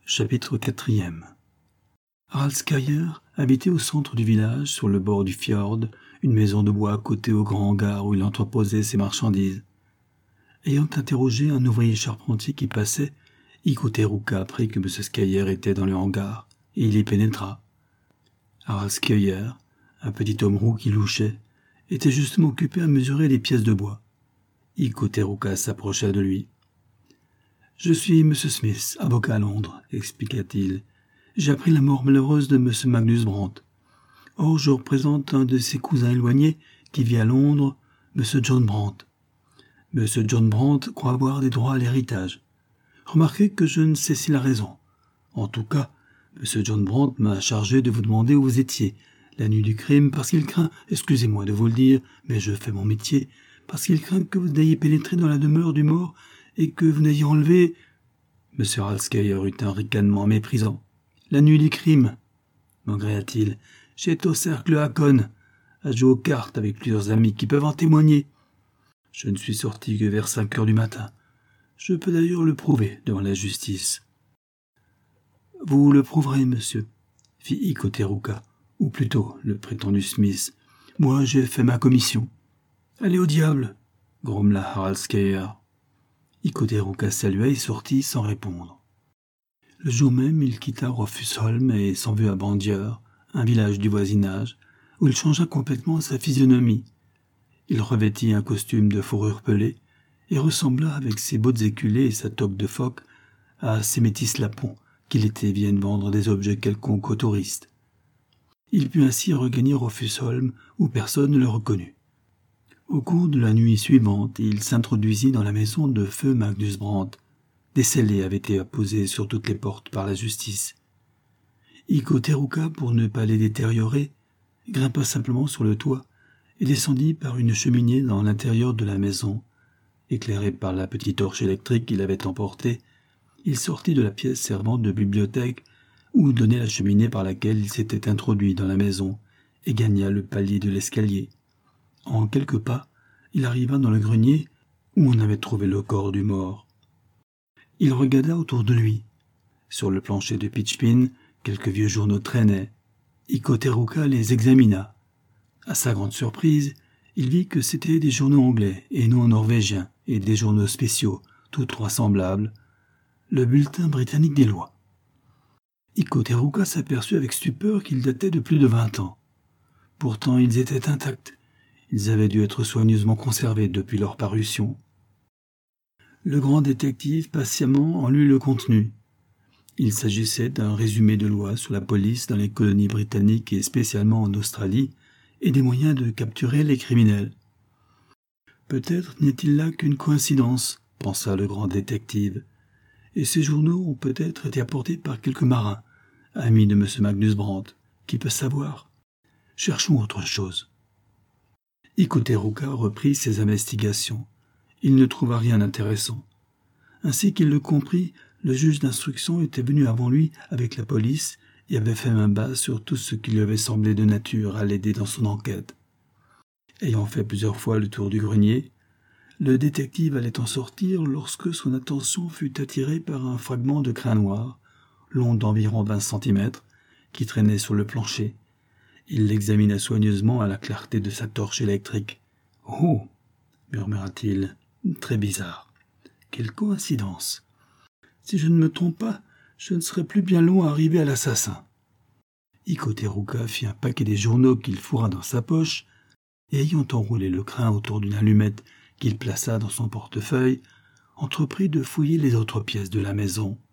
Chapitre 4. Haraldskaya habitait au centre du village, sur le bord du fjord, une maison de bois côté au grand hangar où il entreposait ses marchandises. Ayant interrogé un ouvrier charpentier qui passait, Ikko Terukka apprit que M. Skyer était dans le hangar, et il y pénétra. Haraldskaya, un petit homme roux qui louchait, était justement occupé à mesurer les pièces de bois. Ikko Terukka s'approcha de lui. « Je suis M. Smith, avocat à Londres, » expliqua-t-il. « J'ai appris la mort malheureuse de M. Magnus Brandt. Or, je représente un de ses cousins éloignés qui vit à Londres, M. John Brandt. M. John Brandt croit avoir des droits à l'héritage. Remarquez que je ne sais s'il a raison. En tout cas, M. John Brandt m'a chargé de vous demander où vous étiez, la nuit du crime, parce qu'il craint, excusez-moi de vous le dire, mais je fais mon métier, parce qu'il craint que vous n'ayez pénétré dans la demeure du mort et que vous n'ayez enlevé... » M. Haraldskaya eut un ricanement méprisant. « La nuit du crime, maugréa-t-il. J'étais au cercle Hakon, à jouer aux cartes avec plusieurs amis qui peuvent en témoigner. Je ne suis sorti que vers 5 heures du matin. Je peux d'ailleurs le prouver devant la justice. »« Vous le prouverez, monsieur, » fit Ikko Terukka, ou plutôt le prétendu Smith. « Moi, j'ai fait ma commission. »« Allez au diable !» grommela Haraldskaya. Ikko Terukka salua et sortit sans répondre. Le jour même, il quitta Rofusholm et s'en vint à Bandiør, un village du voisinage, où il changea complètement sa physionomie. Il revêtit un costume de fourrure pelée et ressembla, avec ses bottes éculées et sa toque de phoque, à ces métis lapons qui l'été viennent vendre des objets quelconques aux touristes. Il put ainsi regagner Rofusholm, où personne ne le reconnut. Au cours de la nuit suivante, il s'introduisit dans la maison de feu Magnus Brandt. Des scellés avaient été apposés sur toutes les portes par la justice. Ikko Terukka, pour ne pas les détériorer, grimpa simplement sur le toit et descendit par une cheminée dans l'intérieur de la maison. Éclairé par la petite torche électrique qu'il avait emportée, il sortit de la pièce servant de bibliothèque où donnait la cheminée par laquelle il s'était introduit dans la maison et gagna le palier de l'escalier. En quelques pas, il arriva dans le grenier où on avait trouvé le corps du mort. Il regarda autour de lui. Sur le plancher de pitchpin, quelques vieux journaux traînaient. Ikko Terukka les examina. À sa grande surprise, il vit que c'étaient des journaux anglais et non norvégiens, et des journaux spéciaux, tous trois semblables. Le bulletin britannique des lois. Ikko Terukka s'aperçut avec stupeur qu'ils dataient de plus de 20 ans. Pourtant, ils étaient intacts. Ils avaient dû être soigneusement conservés depuis leur parution. Le grand détective patiemment en lut le contenu. Il s'agissait d'un résumé de loi sur la police dans les colonies britanniques et spécialement en Australie, et des moyens de capturer les criminels. Peut-être n'est-il là qu'une coïncidence, pensa le grand détective, et ces journaux ont peut-être été apportés par quelques marins, amis de M. Magnus Brandt, qui peut savoir. Cherchons autre chose. Ikko Terukka reprit ses investigations. Il ne trouva rien d'intéressant. Ainsi qu'il le comprit, le juge d'instruction était venu avant lui avec la police et avait fait main basse sur tout ce qui lui avait semblé de nature à l'aider dans son enquête. Ayant fait plusieurs fois le tour du grenier, le détective allait en sortir lorsque son attention fut attirée par un fragment de crin noir, long d'environ 20 centimètres, qui traînait sur le plancher. Il l'examina soigneusement à la clarté de sa torche électrique. « Oh !» murmura-t-il. « Très bizarre. Quelle coïncidence. Si je ne me trompe pas, je ne serai plus bien long à arriver à l'assassin. » Ikko Terukka fit un paquet des journaux qu'il fourra dans sa poche, et ayant enroulé le crin autour d'une allumette qu'il plaça dans son portefeuille, entreprit de fouiller les autres pièces de la maison.